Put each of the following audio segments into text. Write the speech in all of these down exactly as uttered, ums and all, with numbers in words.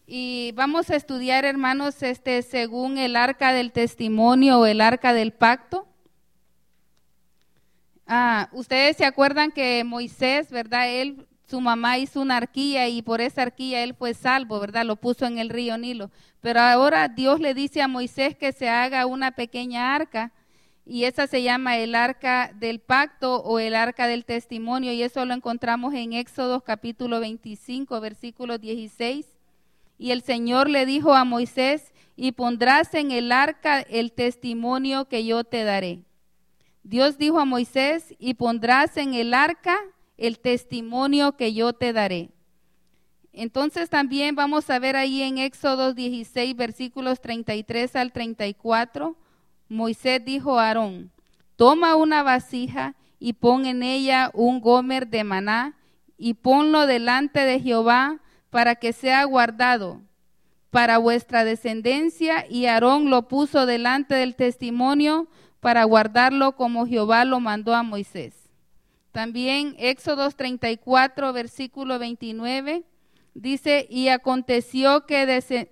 Y vamos a estudiar, hermanos, este según el arca del testimonio o el arca del pacto. Ah, ustedes se acuerdan que Moisés, ¿verdad? Él, su mamá hizo una arquilla y por esa arquilla él fue salvo, ¿verdad? Lo puso en el río Nilo. Pero ahora Dios le dice a Moisés que se haga una pequeña arca y esa se llama el arca del pacto o el arca del testimonio, y eso lo encontramos en Éxodo capítulo veinticinco, versículo dieciséis. Y el Señor le dijo a Moisés: y pondrás en el arca el testimonio que yo te daré. Dios dijo a Moisés: y pondrás en el arca el testimonio que yo te daré. Entonces también vamos a ver ahí en Éxodo dieciséis, versículos treinta y tres al treinta y cuatro, Moisés dijo a Aarón: toma una vasija y pon en ella un gomer de maná y ponlo delante de Jehová para que sea guardado para vuestra descendencia. Y Aarón lo puso delante del testimonio para guardarlo como Jehová lo mandó a Moisés. También Éxodo treinta y cuatro, versículo veintinueve, dice: y aconteció que, des-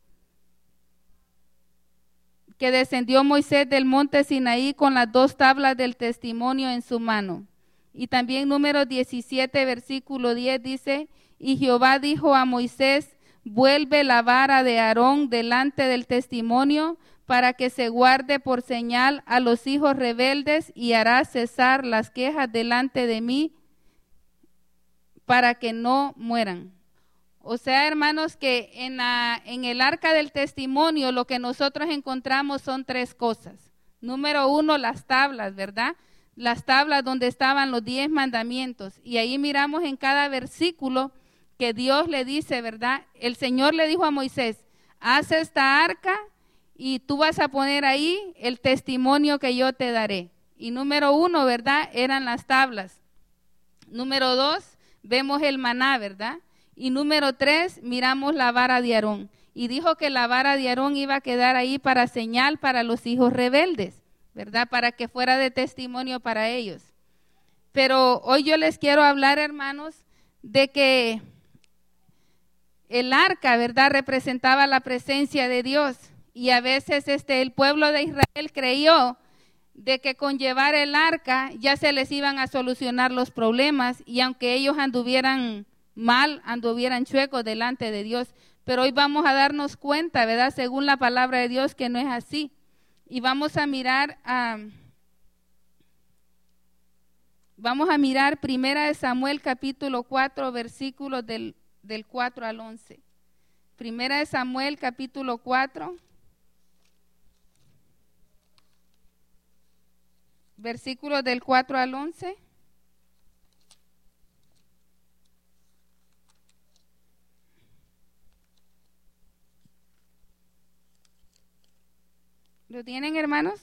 que descendió Moisés del monte Sinaí con las dos tablas del testimonio en su mano. Y también número diecisiete, versículo diez dice: y Jehová dijo a Moisés: vuelve la vara de Aarón delante del testimonio para que se guarde por señal a los hijos rebeldes, y hará cesar las quejas delante de mí para que no mueran. O sea, hermanos, que en, la, en el arca del testimonio lo que nosotros encontramos son tres cosas. Número uno, las tablas, ¿verdad? Las tablas donde estaban los diez mandamientos. Y ahí miramos en cada versículo que Dios le dice, ¿verdad? El Señor le dijo a Moisés: haz esta arca y tú vas a poner ahí el testimonio que yo te daré. Y número uno, ¿verdad? Eran las tablas. Número dos, vemos el maná, ¿verdad? Y número tres, miramos la vara de Aarón. Y dijo que la vara de Aarón iba a quedar ahí para señal para los hijos rebeldes, ¿verdad? Para que fuera de testimonio para ellos. Pero hoy yo les quiero hablar, hermanos, de que el arca, ¿verdad?, representaba la presencia de Dios. Y a veces este, el pueblo de Israel creyó de que con llevar el arca ya se les iban a solucionar los problemas, y aunque ellos anduvieran mal, anduvieran chuecos delante de Dios. Pero hoy vamos a darnos cuenta, ¿verdad?, según la palabra de Dios, que no es así. Y vamos a mirar a, vamos a mirar Primera de Samuel capítulo cuatro, versículos del, del cuatro al once. Primera de Samuel capítulo cuatro, versículos del cuatro al once. ¿Lo tienen, hermanos?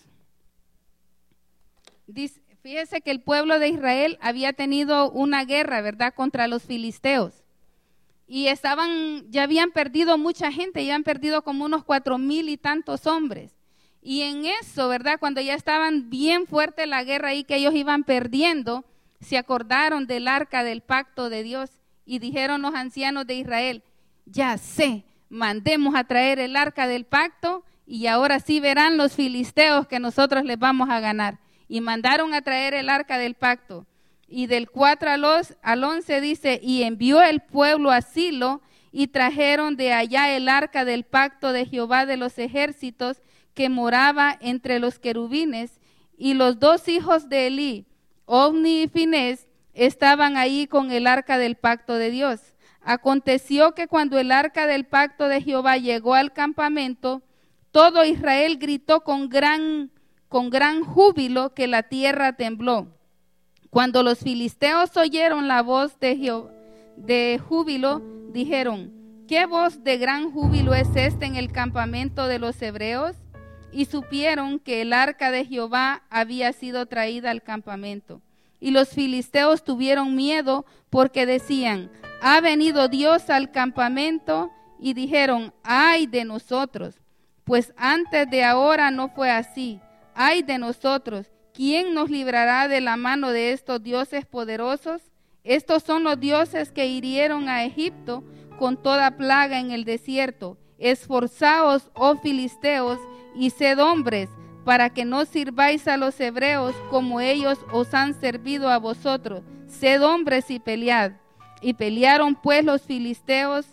Dice, fíjese que el pueblo de Israel había tenido una guerra, ¿verdad?, contra los filisteos. Y estaban, ya habían perdido mucha gente, ya han perdido como unos cuatro mil y tantos hombres. Y en eso, ¿verdad?, cuando ya estaban bien fuerte la guerra y que ellos iban perdiendo, se acordaron del arca del pacto de Dios y dijeron los ancianos de Israel: ya sé, mandemos a traer el arca del pacto y ahora sí verán los filisteos que nosotros les vamos a ganar. Y mandaron a traer el arca del pacto. Y del cuatro al once dice: y envió el pueblo a Silo y trajeron de allá el arca del pacto de Jehová de los ejércitos, que moraba entre los querubines, y los dos hijos de Elí, Ofni y Finés, estaban ahí con el arca del pacto de Dios. Aconteció que cuando el arca del pacto de Jehová llegó al campamento, todo Israel gritó con gran, con gran júbilo, que la tierra tembló. Cuando los filisteos oyeron la voz de, Jehová, de júbilo, dijeron: ¿qué voz de gran júbilo es esta en el campamento de los hebreos? Y supieron que el arca de Jehová había sido traída al campamento. Y los filisteos tuvieron miedo, porque decían: ha venido Dios al campamento. Y dijeron: ay de nosotros, pues antes de ahora no fue así. Ay de nosotros, ¿quién nos librará de la mano de estos dioses poderosos? Estos son los dioses que hirieron a Egipto con toda plaga en el desierto. Esforzaos, oh filisteos, y sed hombres, para que no sirváis a los hebreos como ellos os han servido a vosotros. Sed hombres y pelead. Y pelearon pues los filisteos,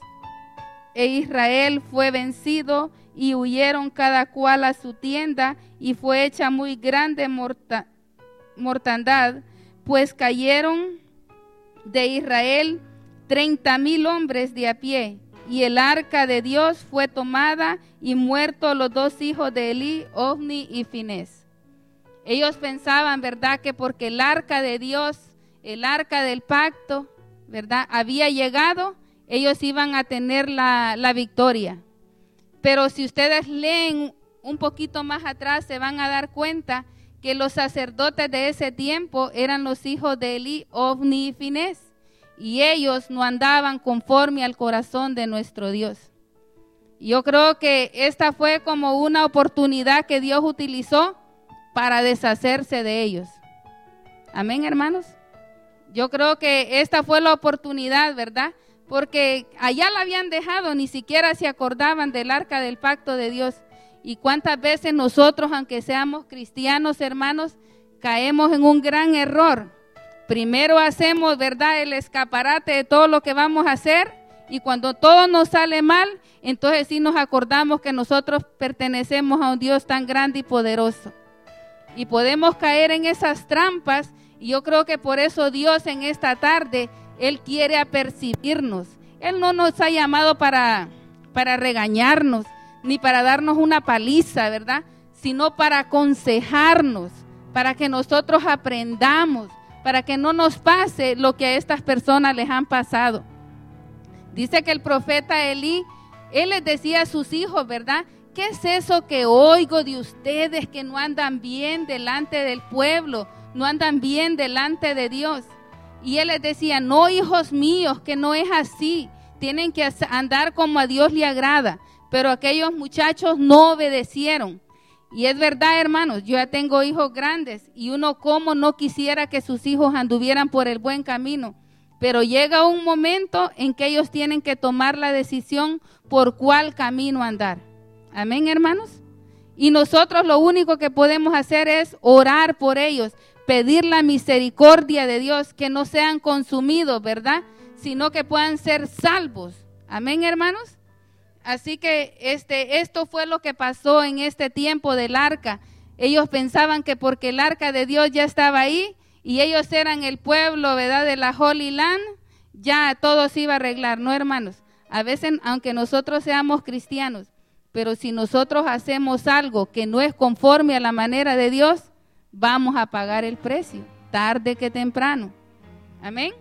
e Israel fue vencido, y huyeron cada cual a su tienda, y fue hecha muy grande morta, mortandad, pues cayeron de Israel treinta mil hombres de a pie, y el arca de Dios fue tomada, y muertos los dos hijos de Elí, Ofni y Finés. Ellos pensaban, ¿verdad?, que porque el arca de Dios, el arca del pacto, ¿verdad?, había llegado, ellos iban a tener la, la victoria. Pero si ustedes leen un poquito más atrás, se van a dar cuenta que los sacerdotes de ese tiempo eran los hijos de Elí, Ofni y Finés, y ellos no andaban conforme al corazón de nuestro Dios. Yo creo que esta fue como una oportunidad que Dios utilizó para deshacerse de ellos. Amén, hermanos. Yo creo que esta fue la oportunidad, ¿verdad? Porque allá la habían dejado, ni siquiera se acordaban del arca del pacto de Dios. Y cuántas veces nosotros, aunque seamos cristianos, hermanos, caemos en un gran error. Primero hacemos, ¿verdad?, el escaparate de todo lo que vamos a hacer, y cuando todo nos sale mal, entonces sí nos acordamos que nosotros pertenecemos a un Dios tan grande y poderoso. Y podemos caer en esas trampas, y yo creo que por eso Dios en esta tarde, Él quiere apercibirnos. Él no nos ha llamado para, para regañarnos, ni para darnos una paliza, ¿verdad?, sino para aconsejarnos, para que nosotros aprendamos, para que no nos pase lo que a estas personas les han pasado. Dice que el profeta Elí, él les decía a sus hijos, ¿verdad?, ¿qué es eso que oigo de ustedes que no andan bien delante del pueblo, no andan bien delante de Dios? Y él les decía, no, hijos míos, que no es así, tienen que andar como a Dios le agrada. Pero aquellos muchachos no obedecieron. Y es verdad, hermanos, yo ya tengo hijos grandes, y uno como no quisiera que sus hijos anduvieran por el buen camino. Pero llega un momento en que ellos tienen que tomar la decisión por cuál camino andar. Amén, hermanos. Y nosotros lo único que podemos hacer es orar por ellos, pedir la misericordia de Dios, que no sean consumidos, ¿verdad?, sino que puedan ser salvos. Amén, hermanos. Así que este, esto fue lo que pasó en este tiempo del arca. Ellos pensaban que porque el arca de Dios ya estaba ahí, y ellos eran el pueblo, ¿verdad?, de la Holy Land, ya todo se iba a arreglar. No, hermanos, a veces, aunque nosotros seamos cristianos, pero si nosotros hacemos algo que no es conforme a la manera de Dios, vamos a pagar el precio, tarde que temprano. Amén.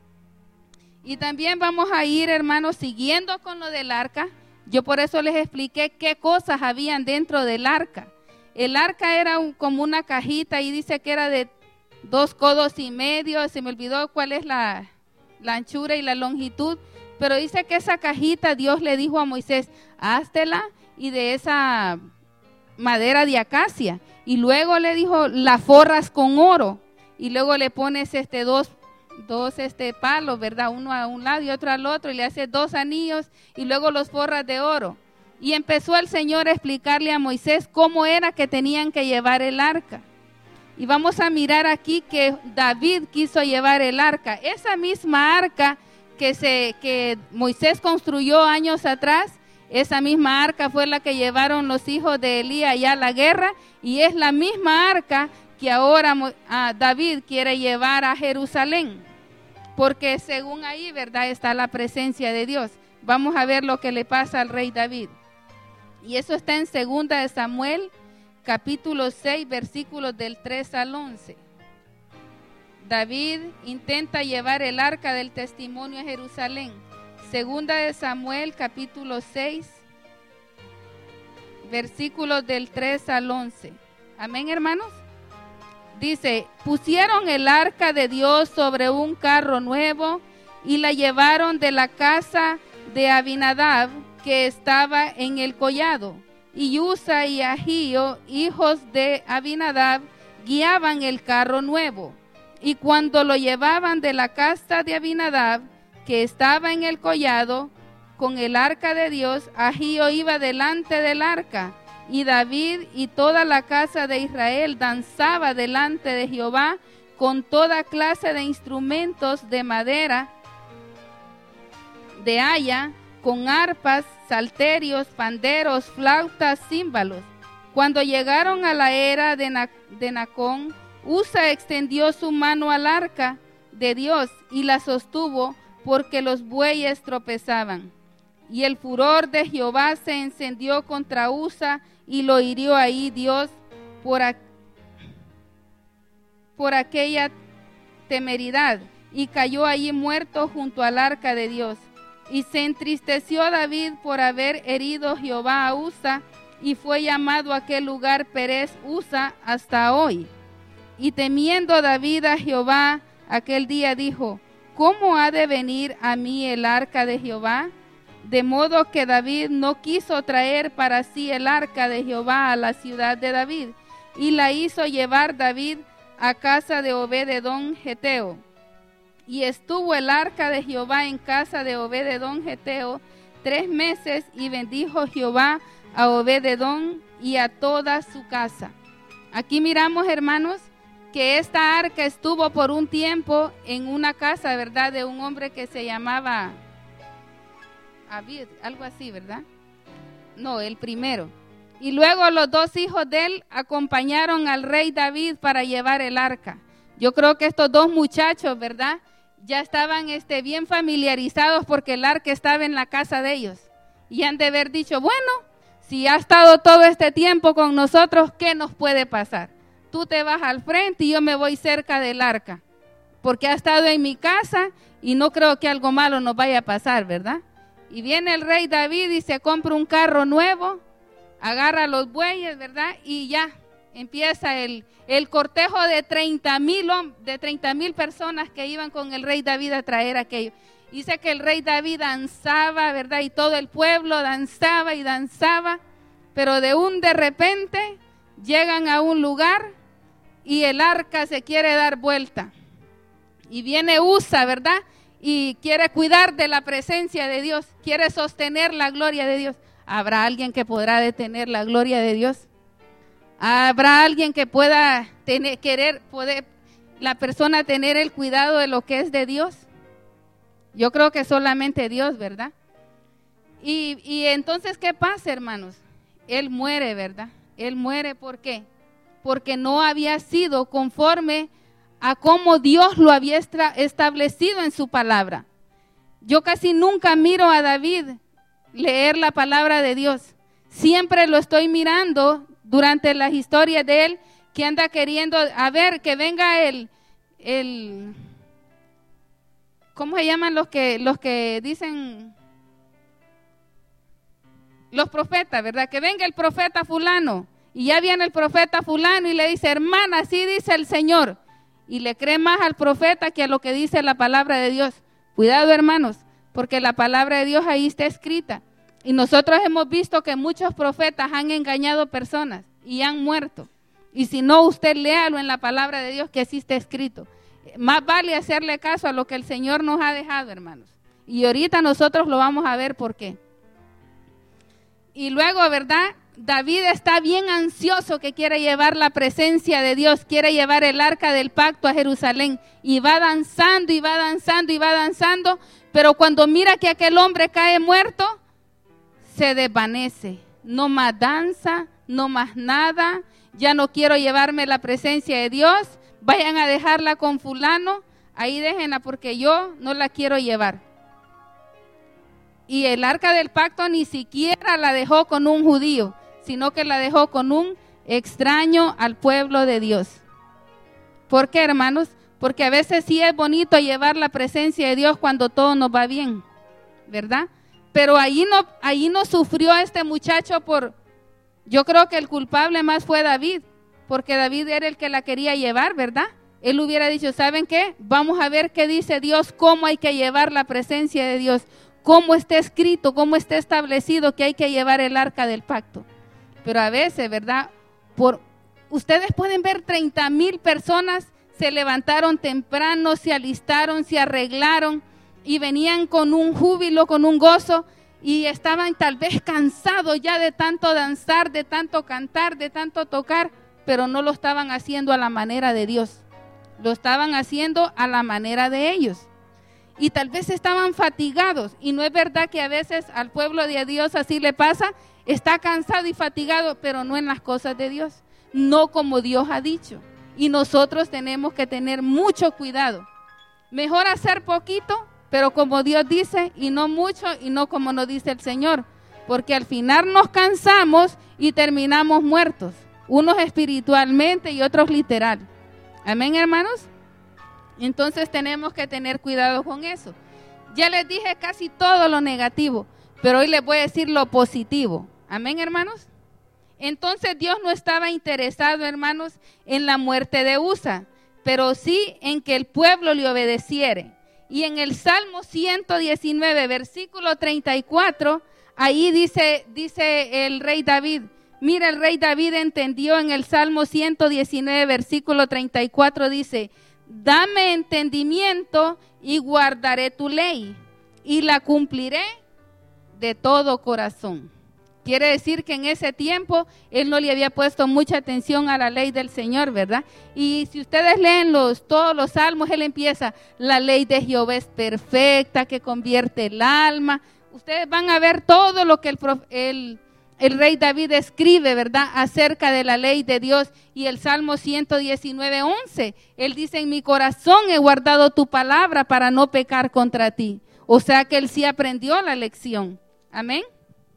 Y también vamos a ir, hermanos, siguiendo con lo del arca. Yo por eso les expliqué qué cosas habían dentro del arca. El arca era un, como una cajita, y dice que era de dos codos y medio. Se me olvidó cuál es la, la anchura y la longitud, pero dice que esa cajita Dios le dijo a Moisés, háztela y de esa madera de acacia, y luego le dijo, la forras con oro, y luego le pones este dos dos este palos, ¿verdad?, uno a un lado y otro al otro, y le haces dos anillos, y luego los forras de oro. Y empezó el Señor a explicarle a Moisés cómo era que tenían que llevar el arca. Y vamos a mirar aquí que David quiso llevar el arca, esa misma arca que, se, que Moisés construyó años atrás. Esa misma arca fue la que llevaron los hijos de Elí allá a la guerra, y es la misma arca que ahora ah, David quiere llevar a Jerusalén, porque según ahí, ¿verdad?, está la presencia de Dios. Vamos a ver lo que le pasa al rey David. Y eso está en segunda de Samuel, capítulo seis, versículos del tres al once. David intenta llevar el arca del testimonio a Jerusalén. Segunda de Samuel, capítulo seis, versículos del tres al once. Amén, hermanos. Dice, pusieron el arca de Dios sobre un carro nuevo y la llevaron de la casa de Abinadab, que estaba en el collado. Y Usa y Ahío, hijos de Abinadab, guiaban el carro nuevo. Y cuando lo llevaban de la casa de Abinadab, que estaba en el collado, con el arca de Dios, Ahío iba delante del arca, y David y toda la casa de Israel danzaba delante de Jehová con toda clase de instrumentos de madera, de haya, con arpas, salterios, panderos, flautas, címbalos. Cuando llegaron a la era de, Na- de Nacón, Usa extendió su mano al arca de Dios y la sostuvo porque los bueyes tropezaban. Y el furor de Jehová se encendió contra Usa y lo hirió ahí Dios por, a, por aquella temeridad, y cayó allí muerto junto al arca de Dios. Y se entristeció David por haber herido Jehová a Usa, y fue llamado aquel lugar Perez Usa hasta hoy. Y temiendo David a Jehová, aquel día dijo: ¿cómo ha de venir a mí el arca de Jehová? De modo que David no quiso traer para sí el arca de Jehová a la ciudad de David, y la hizo llevar David a casa de Obed-edom Geteo. Y estuvo el arca de Jehová en casa de Obed-edom Geteo tres meses, y bendijo Jehová a Obed-edom y a toda su casa. Aquí miramos, hermanos, que esta arca estuvo por un tiempo en una casa, ¿verdad?, de un hombre que se llamaba Abid, algo así, ¿verdad? No, el primero. Y luego los dos hijos de él acompañaron al rey David para llevar el arca. Yo creo que estos dos muchachos, ¿verdad?, ya estaban este, bien familiarizados porque el arca estaba en la casa de ellos. Y han de haber dicho: bueno, si ha estado todo este tiempo con nosotros, ¿qué nos puede pasar? Tú te vas al frente y yo me voy cerca del arca, porque ha estado en mi casa y no creo que algo malo nos vaya a pasar, ¿verdad? Y viene el rey David y se compra un carro nuevo, agarra los bueyes, ¿verdad? Y ya empieza el, el cortejo de treinta mil de treinta mil personas que iban con el rey David a traer aquello. Dice que el rey David danzaba, ¿verdad? Y todo el pueblo danzaba y danzaba, pero de un de repente llegan a un lugar y el arca se quiere dar vuelta. Y viene Usa, ¿verdad?, y quiere cuidar de la presencia de Dios, quiere sostener la gloria de Dios. ¿Habrá alguien que podrá detener la gloria de Dios? ¿Habrá alguien que pueda tener, querer, poder, la persona tener el cuidado de lo que es de Dios? Yo creo que solamente Dios, ¿verdad? Y, y entonces, ¿qué pasa, hermanos? Él muere, ¿verdad? Él muere, ¿por qué? Porque no había sido conforme a cómo Dios lo había establecido en su palabra. Yo casi nunca miro a David leer la palabra de Dios. Siempre lo estoy mirando durante las historias de él, que anda queriendo, a ver, que venga el, el ¿cómo se llaman los que, los que dicen? Los profetas, ¿verdad? Que venga el profeta fulano. Y ya viene el profeta fulano y le dice: hermana, así dice el Señor. Y le cree más al profeta que a lo que dice la palabra de Dios. Cuidado, hermanos, porque la palabra de Dios ahí está escrita. Y nosotros hemos visto que muchos profetas han engañado personas y han muerto. Y si no, usted léalo en la palabra de Dios, que así está escrito. Más vale hacerle caso a lo que el Señor nos ha dejado, hermanos. Y ahorita nosotros lo vamos a ver por qué. Y luego, ¿verdad?, David está bien ansioso, que quiere llevar la presencia de Dios, quiere llevar el arca del pacto a Jerusalén, y va danzando y va danzando y va danzando, pero cuando mira que aquel hombre cae muerto, se desvanece. No más danza, no más nada, ya no quiero llevarme la presencia de Dios, vayan a dejarla con fulano, ahí déjenla porque yo no la quiero llevar. Y el arca del pacto ni siquiera la dejó con un judío, sino que la dejó con un extraño al pueblo de Dios. ¿Por qué, hermanos? Porque a veces sí es bonito llevar la presencia de Dios cuando todo nos va bien, ¿verdad? Pero ahí no, ahí no sufrió este muchacho por, yo creo que el culpable más fue David, porque David era el que la quería llevar, ¿verdad? Él hubiera dicho: ¿saben qué? Vamos a ver qué dice Dios, cómo hay que llevar la presencia de Dios, cómo está escrito, cómo está establecido que hay que llevar el arca del pacto. Pero a veces, ¿verdad? Por, ustedes pueden ver treinta mil personas se levantaron temprano, se alistaron, se arreglaron y venían con un júbilo, con un gozo, y estaban tal vez cansados ya de tanto danzar, de tanto cantar, de tanto tocar, pero no lo estaban haciendo a la manera de Dios, lo estaban haciendo a la manera de ellos. Y tal vez estaban fatigados, y no es verdad que a veces al pueblo de Dios así le pasa, está cansado y fatigado, pero no en las cosas de Dios, no como Dios ha dicho. Y nosotros tenemos que tener mucho cuidado. Mejor hacer poquito, pero como Dios dice, y no mucho, y no como nos dice el Señor, porque al final nos cansamos y terminamos muertos, unos espiritualmente y otros literal. Amén, hermanos. Entonces tenemos que tener cuidado con eso. Ya les dije casi todo lo negativo, pero hoy les voy a decir lo positivo. Amén, hermanos. Entonces Dios no estaba interesado, hermanos, en la muerte de Usa, pero sí en que el pueblo le obedeciere. Y en el Salmo ciento diecinueve, versículo treinta y cuatro, ahí dice, dice el rey David, mira, el rey David entendió en el Salmo ciento diecinueve, versículo treinta y cuatro, dice: dame entendimiento y guardaré tu ley, y la cumpliré de todo corazón. Quiere decir que en ese tiempo él no le había puesto mucha atención a la ley del Señor, ¿verdad? Y si ustedes leen los, todos los salmos, él empieza: la ley de Jehová es perfecta, que convierte el alma. Ustedes van a ver todo lo que el, el, el rey David escribe, ¿verdad?, acerca de la ley de Dios. Y el Salmo ciento diecinueve, once, él dice: en mi corazón he guardado tu palabra para no pecar contra ti. O sea que él sí aprendió la lección. Amén.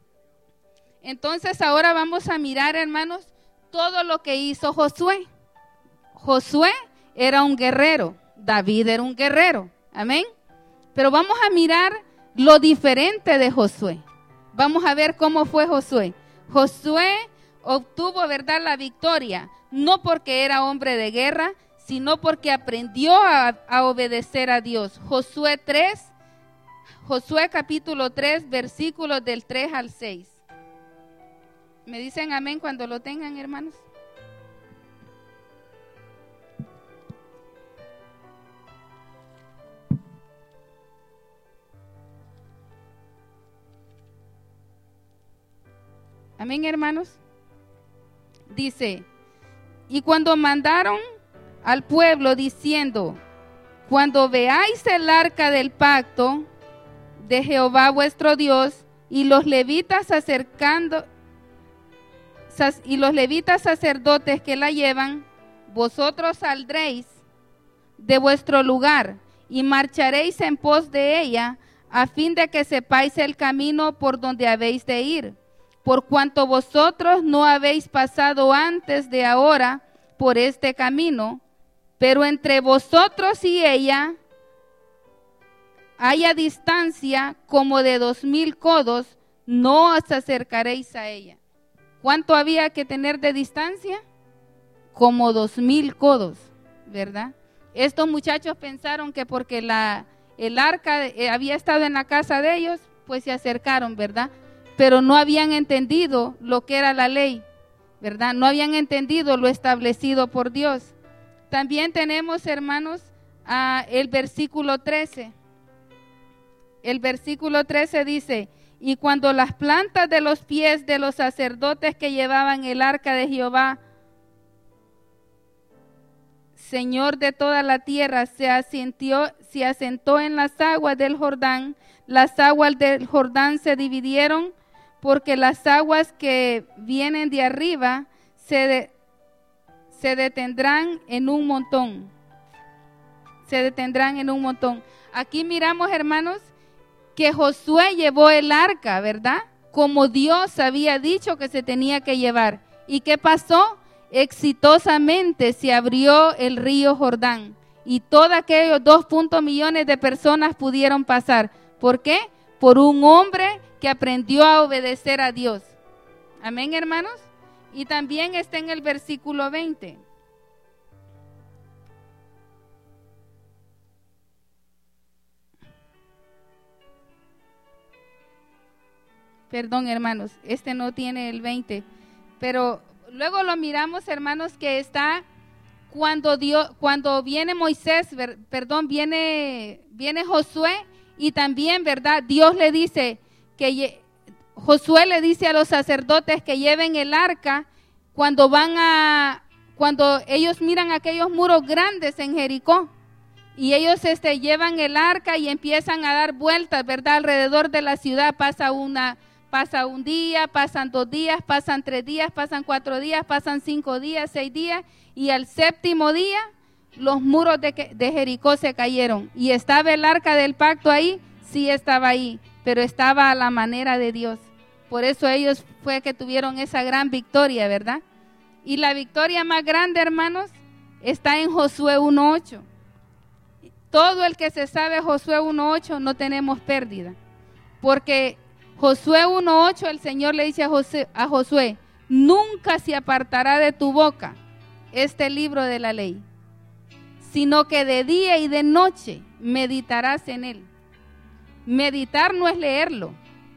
Entonces ahora vamos a mirar, hermanos, todo lo que hizo Josué. Josué era un guerrero, David era un guerrero, amén. Pero vamos a mirar lo diferente de Josué. Vamos a ver cómo fue Josué. Josué obtuvo, ¿verdad?, la victoria, no porque era hombre de guerra, sino porque aprendió a, a obedecer a Dios. Josué tres, Josué capítulo tres, versículos del tres al seis. ¿Me dicen amén cuando lo tengan, hermanos? Amén, hermanos. Dice: y cuando mandaron al pueblo diciendo: cuando veáis el arca del pacto de Jehová vuestro Dios y los levitas acercando y los levitas sacerdotes que la llevan, vosotros saldréis de vuestro lugar y marcharéis en pos de ella, a fin de que sepáis el camino por donde habéis de ir, por cuanto vosotros no habéis pasado antes de ahora por este camino, pero entre vosotros y ella haya distancia como de dos mil codos, no os acercaréis a ella. ¿Cuánto había que tener de distancia? Como dos mil codos, ¿verdad? Estos muchachos pensaron que porque la, el arca eh, había estado en la casa de ellos, pues se acercaron, ¿verdad? Pero no habían entendido lo que era la ley, ¿verdad? No habían entendido lo establecido por Dios. También tenemos, hermanos, uh, el versículo trece. El versículo trece dice: y cuando las plantas de los pies de los sacerdotes que llevaban el arca de Jehová, Señor de toda la tierra, se asentó, se asentó en las aguas del Jordán, las aguas del Jordán se dividieron, porque las aguas que vienen de arriba se, de, se detendrán en un montón. Se detendrán en un montón. Aquí miramos, hermanos, que Josué llevó el arca, ¿verdad?, como Dios había dicho que se tenía que llevar. ¿Y qué pasó? Exitosamente se abrió el río Jordán y todos aquellos dos punto millones de personas pudieron pasar. ¿Por qué? Por un hombre que aprendió a obedecer a Dios. Amén, hermanos. Y también está en el versículo veinte. Perdón, hermanos, este no tiene el veinte, pero luego lo miramos, hermanos, que está cuando Dios, cuando viene Moisés, ver, perdón, viene, viene Josué, y también, ¿verdad?, Dios le dice que Josué le dice a los sacerdotes que lleven el arca cuando van a, cuando ellos miran aquellos muros grandes en Jericó. Y ellos este, llevan el arca y empiezan a dar vueltas, ¿verdad? Alrededor de la ciudad pasa una, pasa un día, pasan dos días, pasan tres días, pasan cuatro días, pasan cinco días, seis días. Y al séptimo día, los muros de, de Jericó se cayeron. ¿Y estaba el arca del pacto ahí? Sí estaba ahí, pero estaba a la manera de Dios. Por eso ellos fue que tuvieron esa gran victoria, ¿verdad? Y la victoria más grande, hermanos, está en Josué uno ocho. Todo el que se sabe Josué uno ocho no tenemos pérdida, porque Josué uno ocho el Señor le dice a, José, a Josué, nunca se apartará de tu boca este libro de la ley, sino que de día y de noche meditarás en él. Meditar no es leerlo,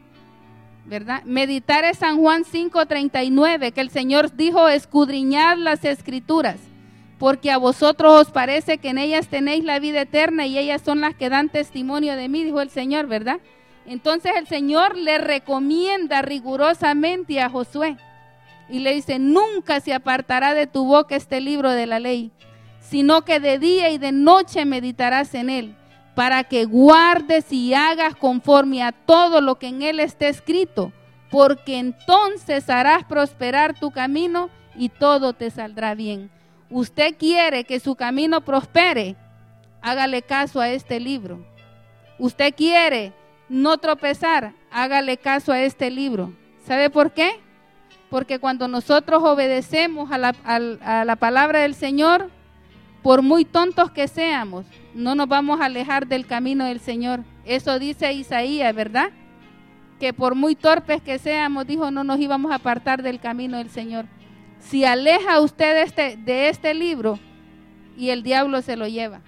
¿verdad? Meditar es San Juan cinco treinta y nueve, que el Señor dijo, escudriñad las escrituras, porque a vosotros os parece que en ellas tenéis la vida eterna y ellas son las que dan testimonio de mí, dijo el Señor, ¿verdad? Entonces el Señor le recomienda rigurosamente a Josué y le dice, nunca se apartará de tu boca este libro de la ley, sino que de día y de noche meditarás en él, para que guardes y hagas conforme a todo lo que en él esté escrito, porque entonces harás prosperar tu camino y todo te saldrá bien. Usted quiere que su camino prospere, hágale caso a este libro. Usted quiere no tropezar, hágale caso a este libro. ¿Sabe por qué? Porque cuando nosotros obedecemos a la, a, a la palabra del Señor, por muy tontos que seamos, no nos vamos a alejar del camino del Señor. Eso dice Isaías, ¿verdad? Que por muy torpes que seamos, dijo, no nos íbamos a apartar del camino del Señor. Si aleja usted de este, de este libro, y el diablo se lo lleva.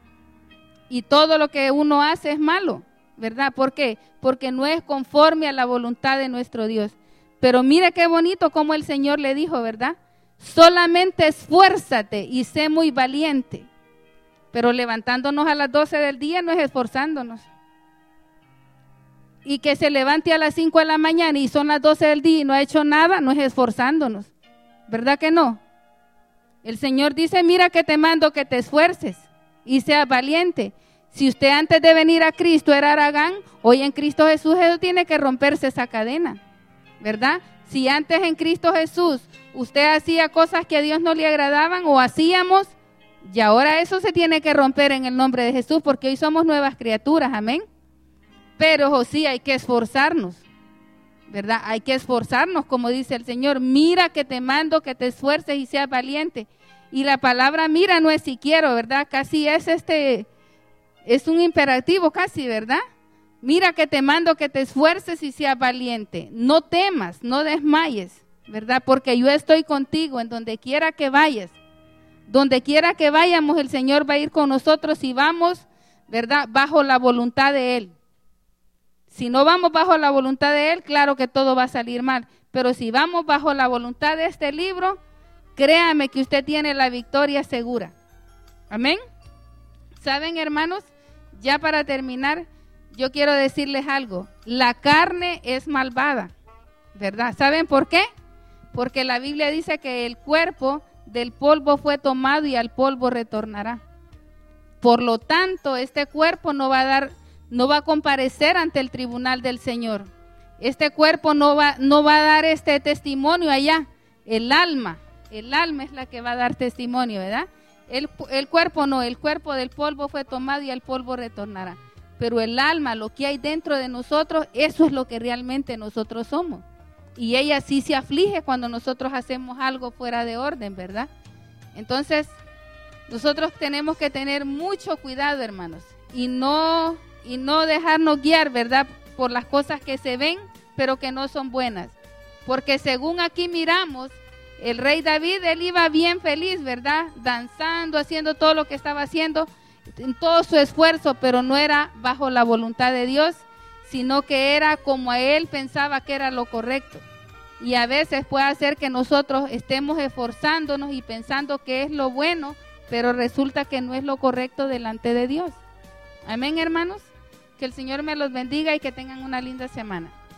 Y todo lo que uno hace es malo, ¿verdad? ¿Por qué? Porque no es conforme a la voluntad de nuestro Dios. Pero mire qué bonito como el Señor le dijo, ¿verdad? Solamente esfuérzate y sé muy valiente. Pero levantándonos a las doce del día no es esforzándonos. Y que se levante a las cinco de la mañana y son las doce del día y no ha hecho nada, no es esforzándonos. ¿Verdad que no? El Señor dice, mira que te mando que te esfuerces y seas valiente. Si usted antes de venir a Cristo era haragán, hoy en Cristo Jesús Jesús tiene que romperse esa cadena, ¿verdad? Si antes en Cristo Jesús usted hacía cosas que a Dios no le agradaban o hacíamos, y ahora eso se tiene que romper en el nombre de Jesús, porque hoy somos nuevas criaturas, amén. Pero oh, sí, hay que esforzarnos, ¿verdad? Hay que esforzarnos, como dice el Señor. Mira que te mando que te esfuerces y seas valiente. Y la palabra mira no es si quiero, ¿verdad? Casi es este, es un imperativo casi, ¿verdad? Mira que te mando que te esfuerces y seas valiente. No temas, no desmayes, ¿verdad? Porque yo estoy contigo en donde quiera que vayas. Donde quiera que vayamos, el Señor va a ir con nosotros y vamos, ¿verdad? Bajo la voluntad de Él. Si no vamos bajo la voluntad de Él, claro que todo va a salir mal. Pero si vamos bajo la voluntad de este libro, créame que usted tiene la victoria segura. Amén. ¿Saben, hermanos? Ya para terminar, yo quiero decirles algo. La carne es malvada, ¿verdad? ¿Saben por qué? Porque la Biblia dice que el cuerpo del polvo fue tomado y al polvo retornará. Por lo tanto, este cuerpo no va a dar... no va a comparecer ante el tribunal del Señor. Este cuerpo no va, no va a dar este testimonio allá. El alma, el alma es la que va a dar testimonio, ¿verdad? El, el cuerpo no, el cuerpo del polvo fue tomado y al polvo retornará. Pero el alma, lo que hay dentro de nosotros, eso es lo que realmente nosotros somos. Y ella sí se aflige cuando nosotros hacemos algo fuera de orden, ¿verdad? Entonces, nosotros tenemos que tener mucho cuidado, hermanos, y no... y no dejarnos guiar, ¿verdad?, por las cosas que se ven, pero que no son buenas. Porque según aquí miramos, el rey David, él iba bien feliz, ¿verdad?, danzando, haciendo todo lo que estaba haciendo, en todo su esfuerzo, pero no era bajo la voluntad de Dios, sino que era como él pensaba que era lo correcto. Y a veces puede hacer que nosotros estemos esforzándonos y pensando que es lo bueno, pero resulta que no es lo correcto delante de Dios. Amén, hermanos. Que el Señor me los bendiga y que tengan una linda semana.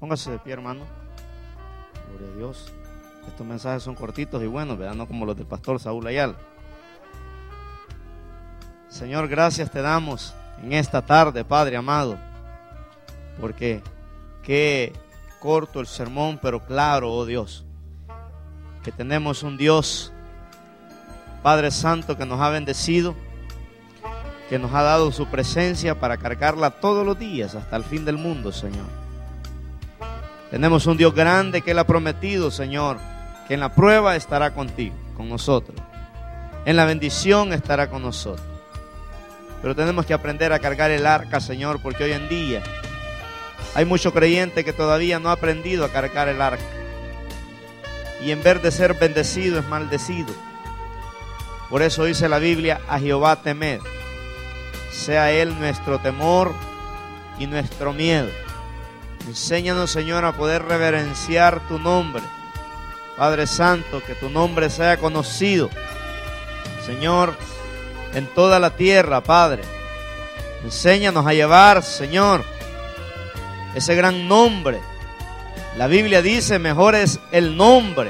Póngase de pie, hermano. Gloria a Dios. Estos mensajes son cortitos y buenos, ¿verdad? No como los del pastor Saúl Ayala. Señor, gracias te damos en esta tarde, Padre amado, porque qué corto el sermón, pero claro, oh Dios, que tenemos un Dios, Padre Santo, que nos ha bendecido, que nos ha dado su presencia para cargarla todos los días hasta el fin del mundo, Señor. Tenemos un Dios grande que Él ha prometido, Señor, que en la prueba estará contigo, con nosotros. En la bendición estará con nosotros. Pero tenemos que aprender a cargar el arca, Señor, porque hoy en día hay mucho creyente que todavía no ha aprendido a cargar el arca. Y en vez de ser bendecido es maldecido. Por eso dice la Biblia, a Jehová temed. Sea Él nuestro temor y nuestro miedo. Enséñanos, Señor, a poder reverenciar tu nombre. Padre Santo, que tu nombre sea conocido, Señor, en toda la tierra, Padre. Enséñanos a llevar, Señor, ese gran nombre. La Biblia dice, mejor es el nombre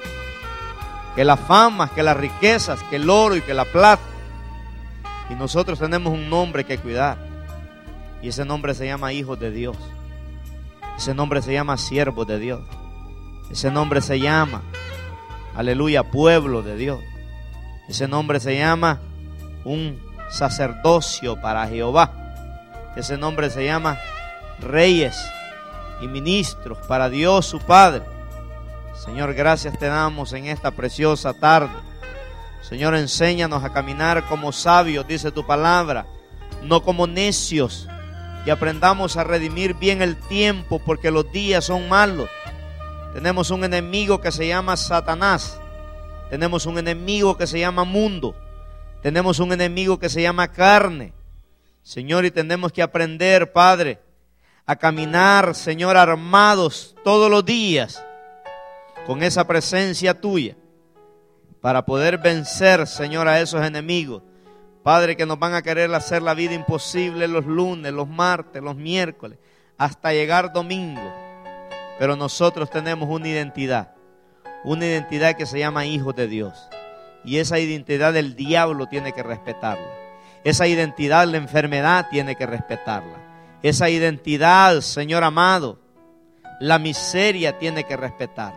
que la fama, que las riquezas, que el oro y que la plata. Y nosotros tenemos un nombre que cuidar. Y ese nombre se llama hijos de Dios. Ese nombre se llama siervos de Dios. Ese nombre se llama, aleluya, pueblo de Dios. Ese nombre se llama un sacerdocio para Jehová. Ese nombre se llama reyes y ministros para Dios su Padre. Señor, gracias te damos en esta preciosa tarde. Señor, enséñanos a caminar como sabios, dice tu palabra, no como necios, y aprendamos a redimir bien el tiempo, porque los días son malos. Tenemos un enemigo que se llama Satanás. Tenemos un enemigo que se llama mundo. Tenemos un enemigo que se llama carne. Señor, y tenemos que aprender, Padre, a caminar, Señor, armados todos los días con esa presencia tuya, para poder vencer, Señor, a esos enemigos, Padre, que nos van a querer hacer la vida imposible los lunes, los martes, los miércoles, hasta llegar domingo. Pero nosotros tenemos una identidad, una identidad que se llama hijos de Dios. Y esa identidad el diablo tiene que respetarla. Esa identidad la enfermedad tiene que respetarla. Esa identidad, Señor amado, la miseria tiene que respetarla.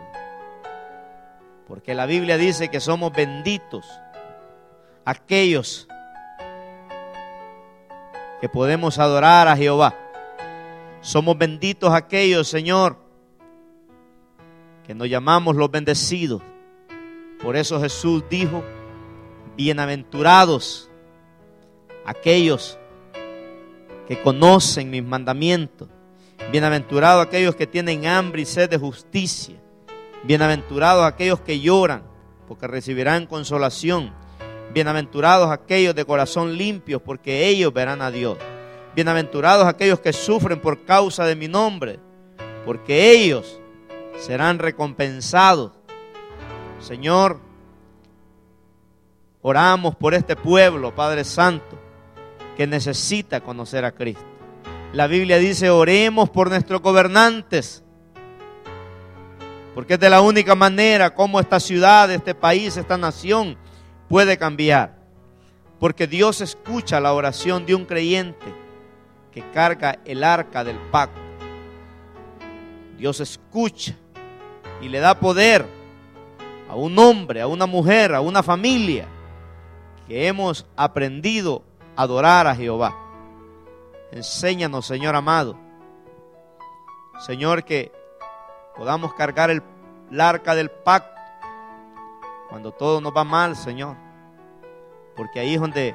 Porque la Biblia dice que somos benditos aquellos que podemos adorar a Jehová. Somos benditos aquellos, Señor, que nos llamamos los bendecidos. Por eso Jesús dijo, bienaventurados aquellos que conocen mis mandamientos. Bienaventurados aquellos que tienen hambre y sed de justicia. Bienaventurados aquellos que lloran, porque recibirán consolación. Bienaventurados aquellos de corazón limpio, porque ellos verán a Dios. Bienaventurados aquellos que sufren por causa de mi nombre, porque ellos serán recompensados. Señor, oramos por este pueblo, Padre Santo, que necesita conocer a Cristo. La Biblia dice, oremos por nuestros gobernantes, porque es de la única manera como esta ciudad, este país, esta nación puede cambiar. Porque Dios escucha la oración de un creyente que carga el arca del pacto. Dios escucha y le da poder a un hombre, a una mujer, a una familia que hemos aprendido a adorar a Jehová. Enséñanos, Señor amado, Señor, que podamos cargar el, el arca del pacto cuando todo nos va mal, Señor, porque ahí es donde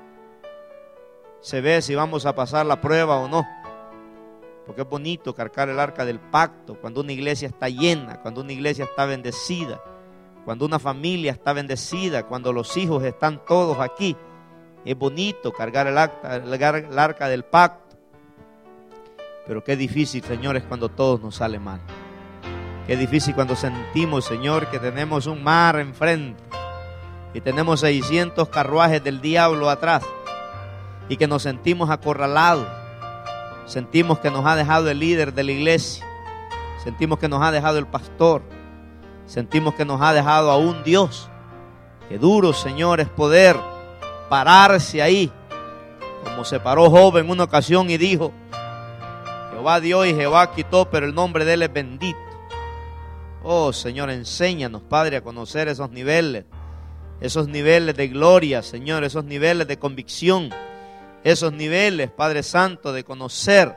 se ve si vamos a pasar la prueba o no. Porque es bonito cargar el arca del pacto cuando una iglesia está llena, cuando una iglesia está bendecida, cuando una familia está bendecida, cuando los hijos están todos aquí. Es bonito cargar el arca, el arca del pacto. Pero qué difícil, Señor, es cuando todo nos sale mal. Qué difícil cuando sentimos, Señor, que tenemos un mar enfrente y tenemos seiscientos carruajes del diablo atrás y que nos sentimos acorralados. Sentimos que nos ha dejado el líder de la iglesia. Sentimos que nos ha dejado el pastor. Sentimos que nos ha dejado a un Dios. Qué duro, Señor, es poder pararse ahí, como se paró Job en una ocasión y dijo: Jehová dio y Jehová quitó, pero el nombre de Él es bendito. Oh, Señor, enséñanos, Padre, a conocer esos niveles, esos niveles de gloria, Señor, esos niveles de convicción, esos niveles, Padre Santo, de conocer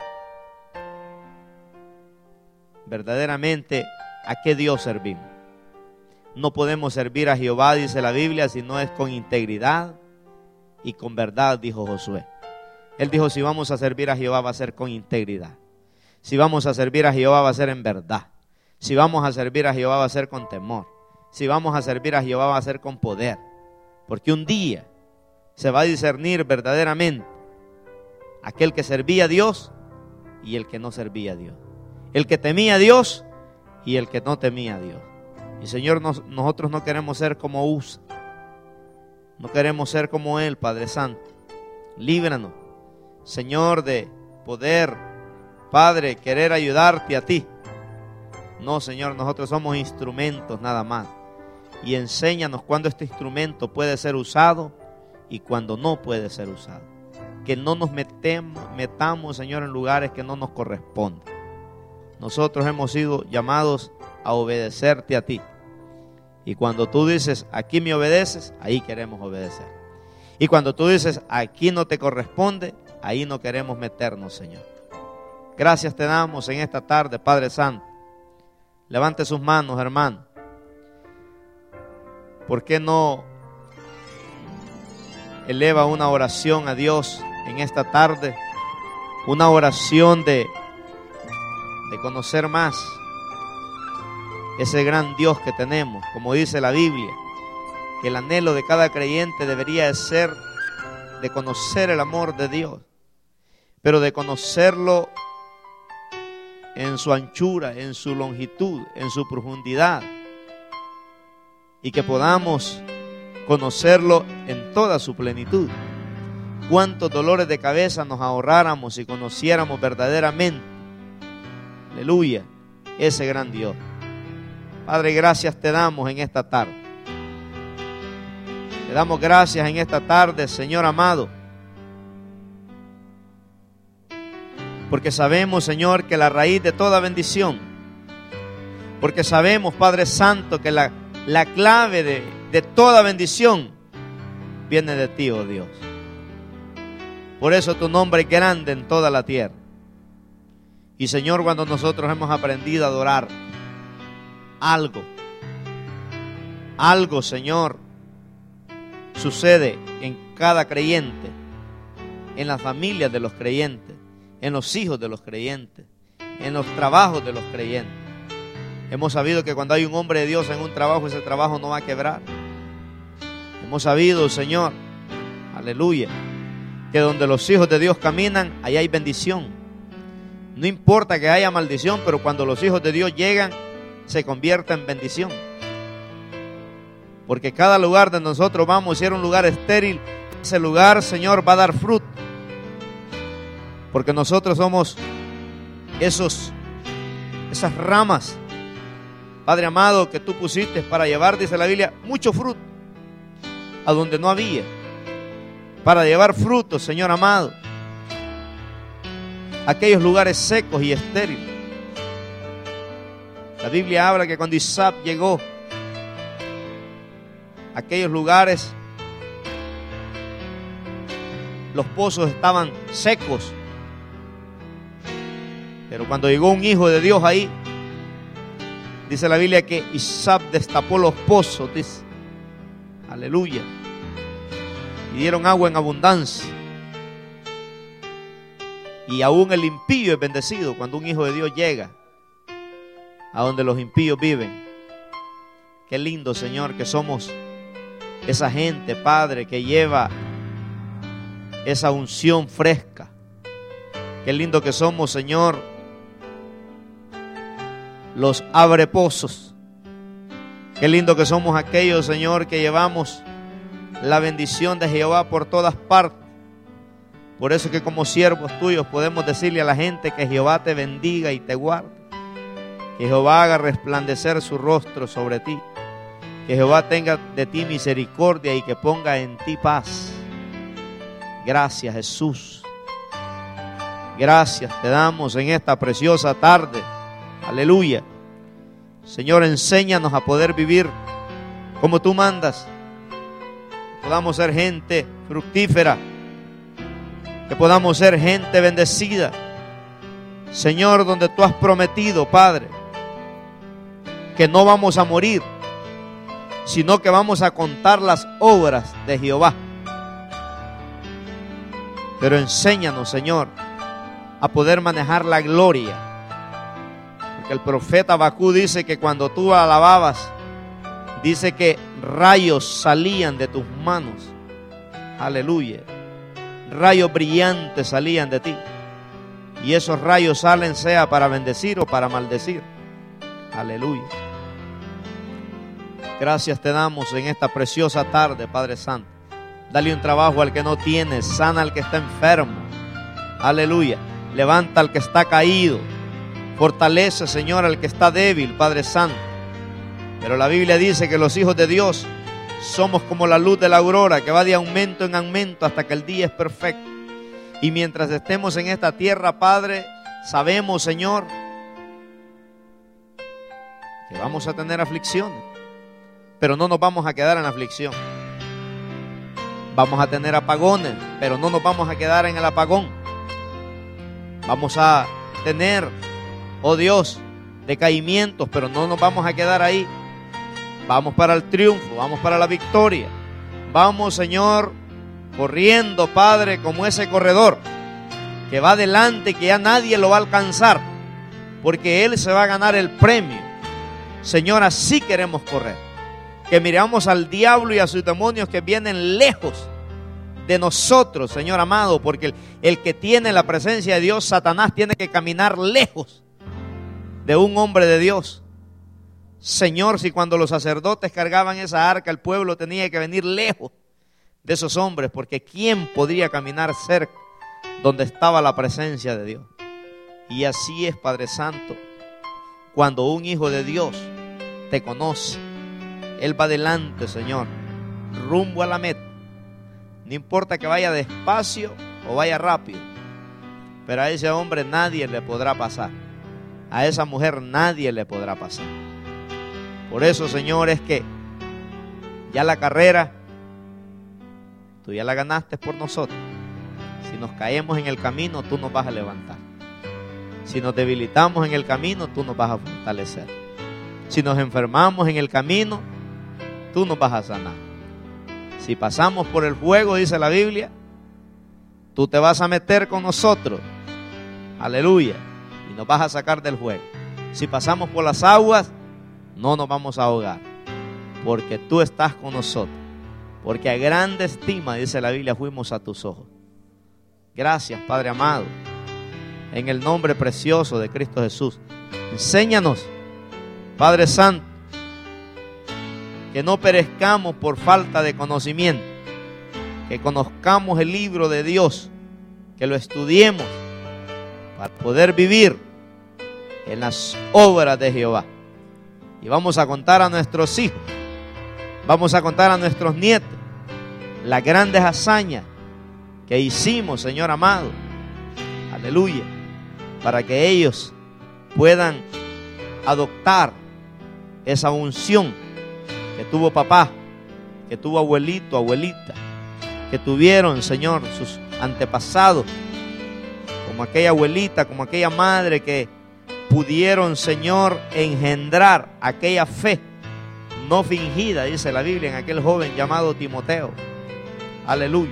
verdaderamente a qué Dios servimos. No podemos servir a Jehová, dice la Biblia, si no es con integridad y con verdad, dijo Josué. Él dijo: si vamos a servir a Jehová va a ser con integridad. Si vamos a servir a Jehová va a ser en verdad. Si vamos a servir a Jehová va a ser con temor. Si vamos a servir a Jehová va a ser con poder. Porque un día se va a discernir verdaderamente aquel que servía a Dios y el que no servía a Dios. El que temía a Dios y el que no temía a Dios. Y Señor, nos, nosotros no queremos ser como Usa. No queremos ser como él, Padre Santo. Líbranos, Señor, de poder, Padre, querer ayudarte a ti. No, Señor, nosotros somos instrumentos nada más. Y enséñanos cuándo este instrumento puede ser usado y cuándo no puede ser usado. Que no nos metemos, metamos, Señor, en lugares que no nos corresponden. Nosotros hemos sido llamados a obedecerte a ti. Y cuando tú dices: aquí me obedeces, ahí queremos obedecer. Y cuando tú dices: aquí no te corresponde, ahí no queremos meternos, Señor. Gracias te damos en esta tarde, Padre Santo. Levante sus manos, hermano. ¿Por qué no eleva una oración a Dios en esta tarde? Una oración de, de conocer más ese gran Dios que tenemos. Como dice la Biblia, que el anhelo de cada creyente debería ser de conocer el amor de Dios, pero de conocerlo en su anchura, en su longitud, en su profundidad, y que podamos conocerlo en toda su plenitud. Cuántos dolores de cabeza nos ahorráramos si conociéramos verdaderamente, aleluya, ese gran Dios. Padre, gracias te damos en esta tarde. Te damos gracias en esta tarde, Señor amado, porque sabemos, Señor, que la raíz de toda bendición, porque sabemos, Padre Santo, que la, la clave de, de toda bendición viene de ti, oh Dios. Por eso tu nombre es grande en toda la tierra. Y Señor, cuando nosotros hemos aprendido a adorar, algo, algo, Señor, sucede en cada creyente, en las familias de los creyentes, en los hijos de los creyentes, en los trabajos de los creyentes. Hemos sabido que cuando hay un hombre de Dios en un trabajo, ese trabajo no va a quebrar. Hemos sabido, Señor, aleluya, que donde los hijos de Dios caminan, ahí hay bendición. No importa que haya maldición, pero cuando los hijos de Dios llegan, se convierte en bendición. Porque cada lugar donde nosotros vamos, si era un lugar estéril, ese lugar, Señor, va a dar fruto. Porque nosotros somos esos, esas ramas, Padre amado, que tú pusiste para llevar, dice la Biblia, mucho fruto a donde no había. Para llevar fruto, Señor amado, a aquellos lugares secos y estériles. La Biblia habla que cuando Isaac llegó a aquellos lugares, los pozos estaban secos. Pero cuando llegó un hijo de Dios ahí, dice la Biblia que Isaac destapó los pozos, dice, aleluya, y dieron agua en abundancia. Y aún el impío es bendecido cuando un hijo de Dios llega a donde los impíos viven. Qué lindo, Señor, que somos esa gente, Padre, que lleva esa unción fresca. Qué lindo que somos, Señor, los abrepozos. Qué lindo que somos aquellos, Señor, que llevamos la bendición de Jehová por todas partes. Por eso que como siervos tuyos podemos decirle a la gente que Jehová te bendiga y te guarde. Que Jehová haga resplandecer su rostro sobre ti. Que Jehová tenga de ti misericordia y que ponga en ti paz. Gracias, Jesús. Gracias te damos en esta preciosa tarde. Aleluya. Señor, enséñanos a poder vivir como tú mandas. Que podamos ser gente fructífera. Que podamos ser gente bendecida. Señor, donde tú has prometido, Padre, que no vamos a morir, sino que vamos a contar las obras de Jehová. Pero enséñanos, Señor, a poder manejar la gloria. Porque el profeta Habacuc dice que cuando tú alababas, dice que rayos salían de tus manos. Aleluya. Rayos brillantes salían de ti. Y esos rayos salen sea para bendecir o para maldecir. Aleluya. Gracias te damos en esta preciosa tarde, Padre Santo. Dale un trabajo al que no tiene, sana al que está enfermo. Aleluya. Levanta al que está caído. Fortalece, Señor, al que está débil, Padre Santo. Pero la Biblia dice que los hijos de Dios somos como la luz de la aurora, que va de aumento en aumento hasta que el día es perfecto. Y mientras estemos en esta tierra, Padre, sabemos, Señor, que vamos a tener aflicciones, pero no nos vamos a quedar en la aflicción. Vamos a tener apagones, pero no nos vamos a quedar en el apagón. Vamos a tener, oh Dios, decaimientos, pero no nos vamos a quedar ahí. Vamos para el triunfo, vamos para la victoria. Vamos, Señor, corriendo, Padre, como ese corredor que va adelante, que ya nadie lo va a alcanzar, porque Él se va a ganar el premio. Señor, así queremos correr. Que miramos al diablo y a sus demonios que vienen lejos de nosotros, Señor amado, porque el, el que tiene la presencia de Dios, Satanás, tiene que caminar lejos de un hombre de Dios. Señor, si cuando los sacerdotes cargaban esa arca, el pueblo tenía que venir lejos de esos hombres, porque ¿quién podría caminar cerca donde estaba la presencia de Dios? Y así es, Padre Santo, cuando un hijo de Dios te conoce, Él va adelante, Señor, rumbo a la meta. No importa que vaya despacio o vaya rápido, pero a ese hombre nadie le podrá pasar. A esa mujer nadie le podrá pasar. Por eso, Señor, es que ya la carrera tú ya la ganaste por nosotros. Si nos caemos en el camino, tú nos vas a levantar. Si nos debilitamos en el camino, tú nos vas a fortalecer. Si nos enfermamos en el camino, tú nos vas a sanar. Si pasamos por el fuego, dice la Biblia, tú te vas a meter con nosotros. Aleluya. Y nos vas a sacar del fuego. Si pasamos por las aguas, no nos vamos a ahogar, porque tú estás con nosotros. Porque a grande estima, dice la Biblia, fuimos a tus ojos. Gracias, Padre amado, en el nombre precioso de Cristo Jesús. Enséñanos, Padre Santo, que no perezcamos por falta de conocimiento, que conozcamos el libro de Dios, que lo estudiemos para poder vivir en las obras de Jehová. Y vamos a contar a nuestros hijos, vamos a contar a nuestros nietos las grandes hazañas que hicimos, Señor amado. Aleluya. Para que ellos puedan adoptar esa unción que tuvo papá, que tuvo abuelito, abuelita, que tuvieron, Señor, sus antepasados, como aquella abuelita, como aquella madre que pudieron, Señor, engendrar aquella fe no fingida, dice la Biblia, en aquel joven llamado Timoteo. Aleluya.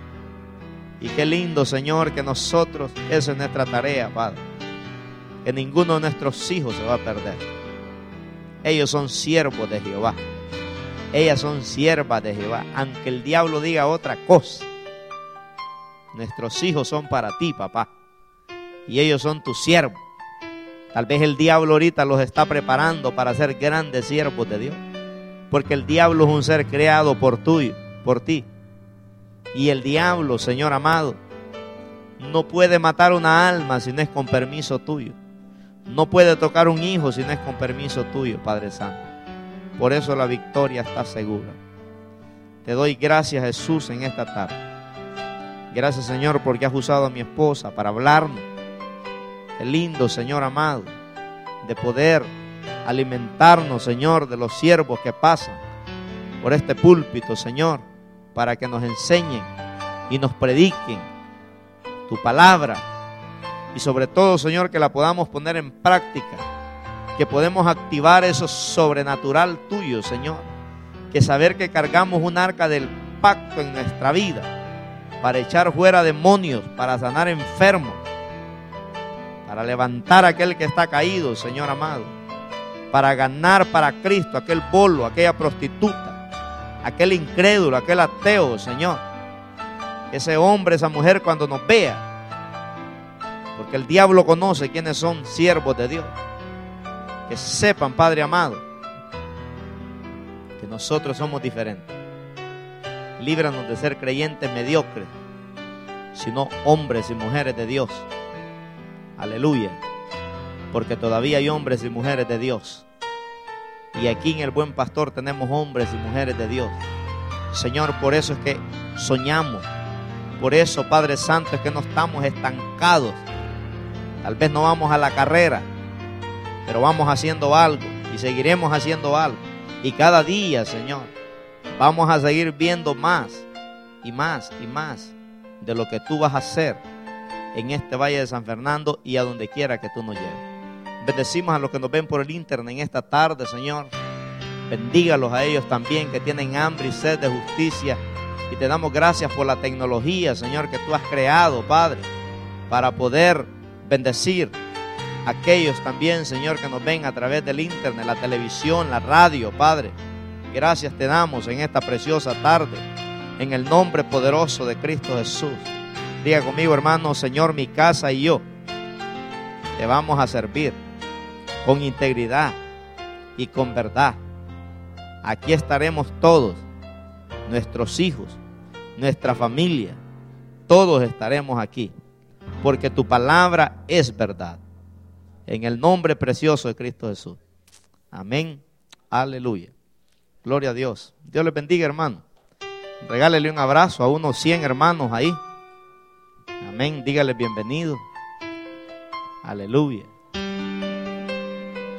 Y qué lindo, Señor, que nosotros, esa es nuestra tarea, Padre, que ninguno de nuestros hijos se va a perder. Ellos son siervos de Jehová, ellas son siervas de Jehová, aunque el diablo diga otra cosa. Nuestros hijos son para ti, papá, y ellos son tus siervos. Tal vez el diablo ahorita los está preparando para ser grandes siervos de Dios, porque el diablo es un ser creado por, tuyo, por ti. Y el diablo, Señor amado, no puede matar una alma si no es con permiso tuyo. No puede tocar un hijo si no es con permiso tuyo, Padre Santo. Por eso la victoria está segura. Te doy gracias, Jesús, en esta tarde. Gracias, Señor, porque has usado a mi esposa para hablarnos. Qué lindo, Señor amado, de poder alimentarnos, Señor, de los siervos que pasan por este púlpito, Señor, para que nos enseñen y nos prediquen tu palabra. Y sobre todo, Señor, que la podamos poner en práctica, que podemos activar eso sobrenatural tuyo, Señor. Que saber que cargamos un arca del pacto en nuestra vida para echar fuera demonios, para sanar enfermos, para levantar a aquel que está caído, Señor amado, para ganar para Cristo aquel bolo, aquella prostituta, aquel incrédulo, aquel ateo, Señor. Ese hombre, esa mujer, cuando nos vea, porque el diablo conoce quiénes son siervos de Dios, que sepan, Padre amado, que nosotros somos diferentes. Líbranos de ser creyentes mediocres, sino hombres y mujeres de Dios. Aleluya. Porque todavía hay hombres y mujeres de Dios. Y aquí en el Buen Pastor tenemos hombres y mujeres de Dios. Señor, por eso es que soñamos. Por eso, Padre Santo, es que no estamos estancados. Tal vez no vamos a la carrera, pero vamos haciendo algo y seguiremos haciendo algo. Y cada día, Señor, vamos a seguir viendo más y más y más de lo que tú vas a hacer en este Valle de San Fernando y a donde quiera que tú nos lleves. Bendecimos a los que nos ven por el internet en esta tarde, Señor. Bendígalos a ellos también que tienen hambre y sed de justicia. Y te damos gracias por la tecnología, Señor, que tú has creado, Padre, para poder bendecir a aquellos también, Señor, que nos ven a través del internet, la televisión, la radio, Padre. Gracias te damos en esta preciosa tarde, en el nombre poderoso de Cristo Jesús. Diga conmigo, hermano: Señor, mi casa y yo te vamos a servir con integridad y con verdad. Aquí estaremos todos, nuestros hijos, nuestra familia, todos estaremos aquí, porque tu palabra es verdad. En el nombre precioso de Cristo Jesús. Amén. Aleluya. Gloria a Dios. Dios les bendiga, hermano. Regálele un abrazo a unos cien hermanos ahí. Amén. Dígale bienvenido. Aleluya.